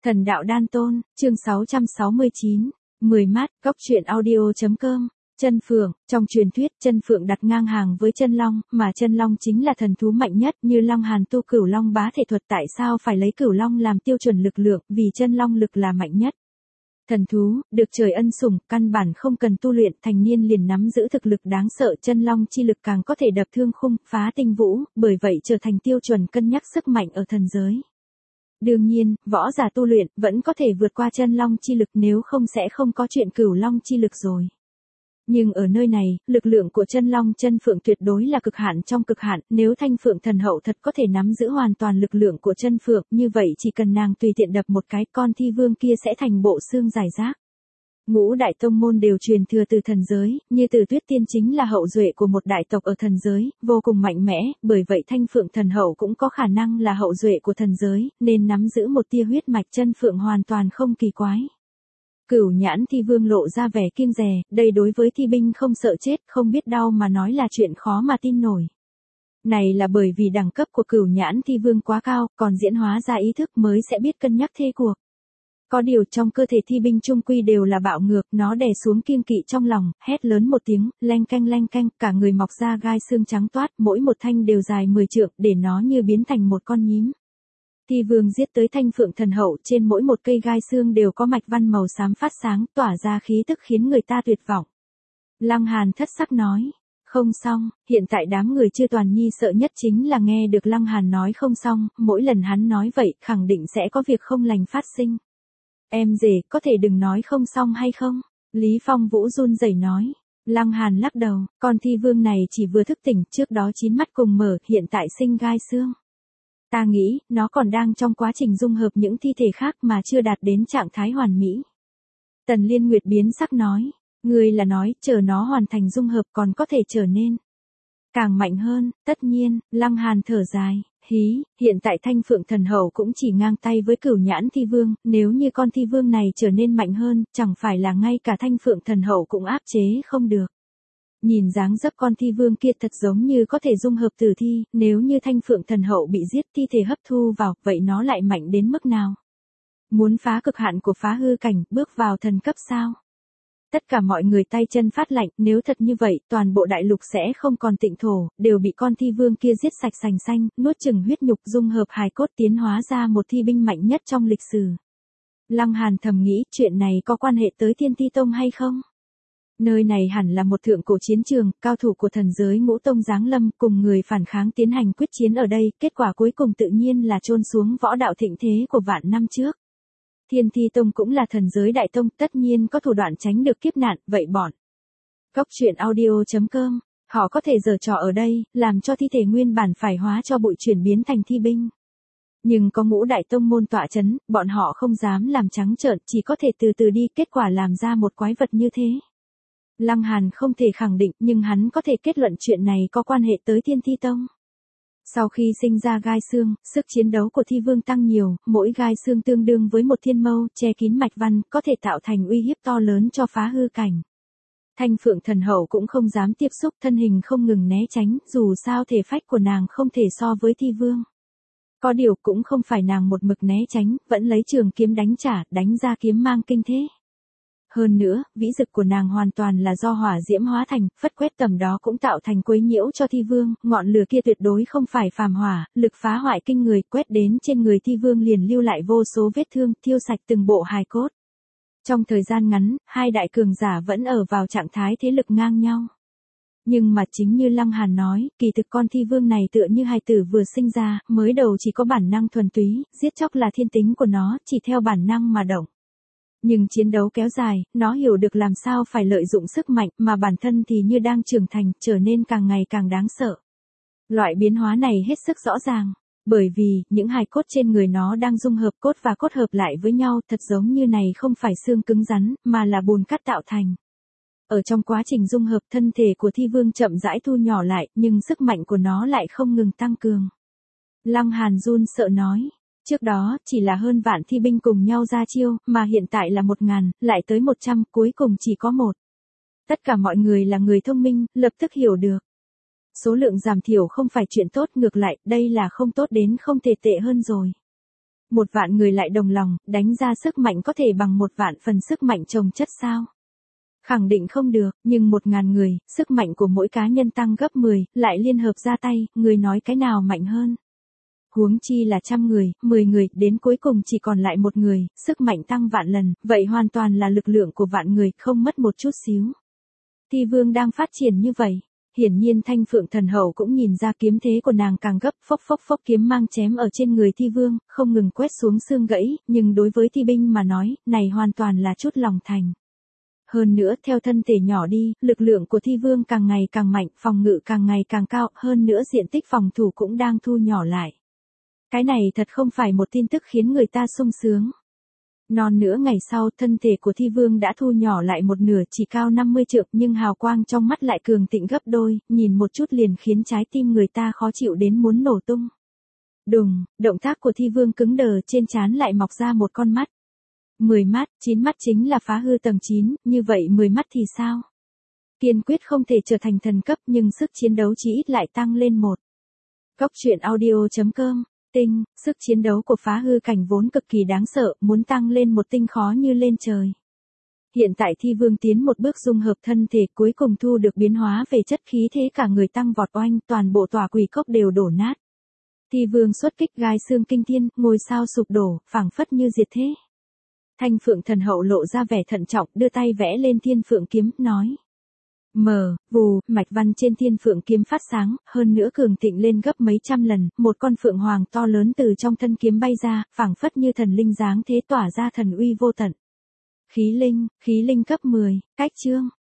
Thần đạo đan tôn, chương 669, 10 mát, góc truyện audio.com. Chân phượng, trong truyền thuyết, chân phượng đặt ngang hàng với chân long, mà chân long chính là thần thú mạnh nhất, như Long Hàn tu cửu long bá thể thuật, tại sao phải lấy cửu long làm tiêu chuẩn lực lượng, vì chân long lực là mạnh nhất. Thần thú, được trời ân sủng, căn bản không cần tu luyện, thành niên liền nắm giữ thực lực đáng sợ, chân long chi lực càng có thể đập thương khung, phá tinh vũ, bởi vậy trở thành tiêu chuẩn cân nhắc sức mạnh ở thần giới. Đương nhiên, võ giả tu luyện vẫn có thể vượt qua chân long chi lực, nếu không sẽ không có chuyện cửu long chi lực rồi. Nhưng ở nơi này, lực lượng của chân long chân phượng tuyệt đối là cực hạn trong cực hạn, nếu thanh phượng thần hậu thật có thể nắm giữ hoàn toàn lực lượng của chân phượng, như vậy chỉ cần nàng tùy tiện đập một cái, con thi vương kia sẽ thành bộ xương giải rác. Ngũ đại tông môn đều truyền thừa từ thần giới, như Từ Tuyết Tiên chính là hậu duệ của một đại tộc ở thần giới, vô cùng mạnh mẽ, bởi vậy thanh phượng thần hậu cũng có khả năng là hậu duệ của thần giới, nên nắm giữ một tia huyết mạch chân phượng hoàn toàn không kỳ quái. Cửu nhãn thi vương lộ ra vẻ kiêng dè, đây đối với thi binh không sợ chết, không biết đau mà nói là chuyện khó mà tin nổi. Này là bởi vì đẳng cấp của cửu nhãn thi vương quá cao, còn diễn hóa ra ý thức mới sẽ biết cân nhắc thế cuộc. Có điều trong cơ thể thi binh chung quy đều là bạo ngược, nó đè xuống kiêng kỵ trong lòng, hét lớn một tiếng, leng canh, cả người mọc ra gai xương trắng toát, mỗi một thanh đều dài 10 trượng, để nó như biến thành một con nhím. Thi vương giết tới thanh phượng thần hậu, trên mỗi một cây gai xương đều có mạch văn màu xám phát sáng, tỏa ra khí tức khiến người ta tuyệt vọng. Lăng Hàn thất sắc nói, không xong, hiện tại đám người Chư Toàn Nhi sợ nhất chính là nghe được Lăng Hàn nói không xong, mỗi lần hắn nói vậy, khẳng định sẽ có việc không lành phát sinh. Em rể, có thể đừng nói không xong hay không? Lý Phong Vũ run rẩy nói. Lăng Hàn lắc đầu, con thi vương này chỉ vừa thức tỉnh, trước đó 9 mắt cùng mở, hiện tại sinh gai xương. Ta nghĩ, nó còn đang trong quá trình dung hợp những thi thể khác mà chưa đạt đến trạng thái hoàn mỹ. Tần Liên Nguyệt biến sắc nói, người là nói, chờ nó hoàn thành dung hợp còn có thể trở nên càng mạnh hơn, tất nhiên, Lăng Hàn thở dài. Hiện tại thanh phượng thần hậu cũng chỉ ngang tay với cửu nhãn thi vương, nếu như con thi vương này trở nên mạnh hơn, chẳng phải là ngay cả thanh phượng thần hậu cũng áp chế không được. Nhìn dáng dấp con thi vương kia thật giống như có thể dung hợp tử thi, nếu như thanh phượng thần hậu bị giết, thi thể hấp thu vào, vậy nó lại mạnh đến mức nào? Muốn phá cực hạn của phá hư cảnh, bước vào thần cấp sao? Tất cả mọi người tay chân phát lạnh, nếu thật như vậy, toàn bộ đại lục sẽ không còn tịnh thổ, đều bị con thi vương kia giết sạch sành xanh, nuốt chửng huyết nhục, dung hợp hài cốt, tiến hóa ra một thi binh mạnh nhất trong lịch sử. Lăng Hàn thầm nghĩ, chuyện này có quan hệ tới Thiên Ti Tông hay không? Nơi này hẳn là một thượng cổ chiến trường, cao thủ của thần giới Ngũ Tông giáng lâm, cùng người phản kháng tiến hành quyết chiến ở đây, kết quả cuối cùng tự nhiên là chôn xuống võ đạo thịnh thế của vạn năm trước. Thiên Thi Tông cũng là thần giới đại tông, tất nhiên có thủ đoạn tránh được kiếp nạn, vậy bọn góc truyện audio.com, họ có thể giở trò ở đây, làm cho thi thể nguyên bản phải hóa cho bụi chuyển biến thành thi binh. Nhưng có ngũ đại tông môn tọa chấn, bọn họ không dám làm trắng trợn, chỉ có thể từ từ đi, kết quả làm ra một quái vật như thế. Lăng Hàn không thể khẳng định, nhưng hắn có thể kết luận chuyện này có quan hệ tới Thiên Thi Tông. Sau khi sinh ra gai xương, sức chiến đấu của thi vương tăng nhiều, mỗi gai xương tương đương với một thiên mâu, che kín mạch văn, có thể tạo thành uy hiếp to lớn cho phá hư cảnh. Thanh phượng thần hậu cũng không dám tiếp xúc, thân hình không ngừng né tránh, dù sao thể phách của nàng không thể so với thi vương. Có điều cũng không phải nàng một mực né tránh, vẫn lấy trường kiếm đánh trả, đánh ra kiếm mang kinh thế. Hơn nữa, vĩ dực của nàng hoàn toàn là do hỏa diễm hóa thành, phất quét tầm đó cũng tạo thành quấy nhiễu cho thi vương, ngọn lửa kia tuyệt đối không phải phàm hỏa, lực phá hoại kinh người, quét đến trên người thi vương liền lưu lại vô số vết thương, thiêu sạch từng bộ hài cốt. Trong thời gian ngắn, hai đại cường giả vẫn ở vào trạng thái thế lực ngang nhau. Nhưng mà chính như Lăng Hàn nói, kỳ thực con thi vương này tựa như hài tử vừa sinh ra, mới đầu chỉ có bản năng thuần túy, giết chóc là thiên tính của nó, chỉ theo bản năng mà động. Nhưng chiến đấu kéo dài, nó hiểu được làm sao phải lợi dụng sức mạnh, mà bản thân thì như đang trưởng thành, trở nên càng ngày càng đáng sợ. Loại biến hóa này hết sức rõ ràng, bởi vì, những hài cốt trên người nó đang dung hợp cốt và cốt hợp lại với nhau, thật giống như này không phải xương cứng rắn, mà là bùn cát tạo thành. Ở trong quá trình dung hợp, thân thể của thi vương chậm rãi thu nhỏ lại, nhưng sức mạnh của nó lại không ngừng tăng cường. Lăng Hàn run sợ nói. Trước đó, chỉ là hơn vạn thi binh cùng nhau ra chiêu, mà hiện tại là 1000, lại tới 100, cuối cùng chỉ có 1. Tất cả mọi người là người thông minh, lập tức hiểu được. Số lượng giảm thiểu không phải chuyện tốt, ngược lại, đây là không tốt đến không thể tệ hơn rồi. 1.000.000 người lại đồng lòng, đánh ra sức mạnh có thể bằng 1.000.000 phần sức mạnh chồng chất sao? Khẳng định không được, nhưng 1.000 người, sức mạnh của mỗi cá nhân tăng gấp 10, lại liên hợp ra tay, người nói cái nào mạnh hơn? Huống chi là 100 người, 10 người, đến cuối cùng chỉ còn lại 1 người, sức mạnh tăng vạn lần, vậy hoàn toàn là lực lượng của vạn người, không mất một chút xíu. Thi vương đang phát triển như vậy. Hiển nhiên Thanh Phượng Thần Hậu cũng nhìn ra kiếm thế của nàng càng gấp, phốc phốc phốc kiếm mang chém ở trên người Thi Vương, không ngừng quét xuống xương gãy, nhưng đối với Thi binh mà nói, này hoàn toàn là chút lòng thành. Hơn nữa, theo thân thể nhỏ đi, lực lượng của Thi Vương càng ngày càng mạnh, phòng ngự càng ngày càng cao, hơn nữa diện tích phòng thủ cũng đang thu nhỏ lại. Cái này thật không phải một tin tức khiến người ta sung sướng. Non nữa ngày sau, thân thể của Thi Vương đã thu nhỏ lại một nửa, chỉ cao 50 trượng, nhưng hào quang trong mắt lại cường thịnh gấp đôi, nhìn một chút liền khiến trái tim người ta khó chịu đến muốn nổ tung. Đùng, động tác của Thi Vương cứng đờ, trên trán lại mọc ra một con mắt. 10 mắt, 9 mắt chính là phá hư tầng 9, như vậy 10 mắt thì sao? Kiên quyết không thể trở thành thần cấp, nhưng sức chiến đấu chí ít lại tăng lên 1. Góc truyện audio.com. Tinh, sức chiến đấu của phá hư cảnh vốn cực kỳ đáng sợ, muốn tăng lên một tinh khó như lên trời. Hiện tại Thi Vương tiến một bước dung hợp thân thể, cuối cùng thu được biến hóa về chất khí thế, cả người tăng vọt oanh, toàn bộ tòa quỷ cốc đều đổ nát. Thi Vương xuất kích gai xương kinh thiên, ngôi sao sụp đổ, phảng phất như diệt thế. Thanh Phượng Thần Hậu lộ ra vẻ thận trọng, đưa tay vẽ lên Thiên Phượng kiếm, nói. Vù, mạch văn trên Thiên Phượng kiếm phát sáng, hơn nữa cường thịnh lên gấp mấy trăm lần, một con phượng hoàng to lớn từ trong thân kiếm bay ra, phảng phất như thần linh dáng thế, tỏa ra thần uy vô tận. Khí linh cấp 10, cách chương.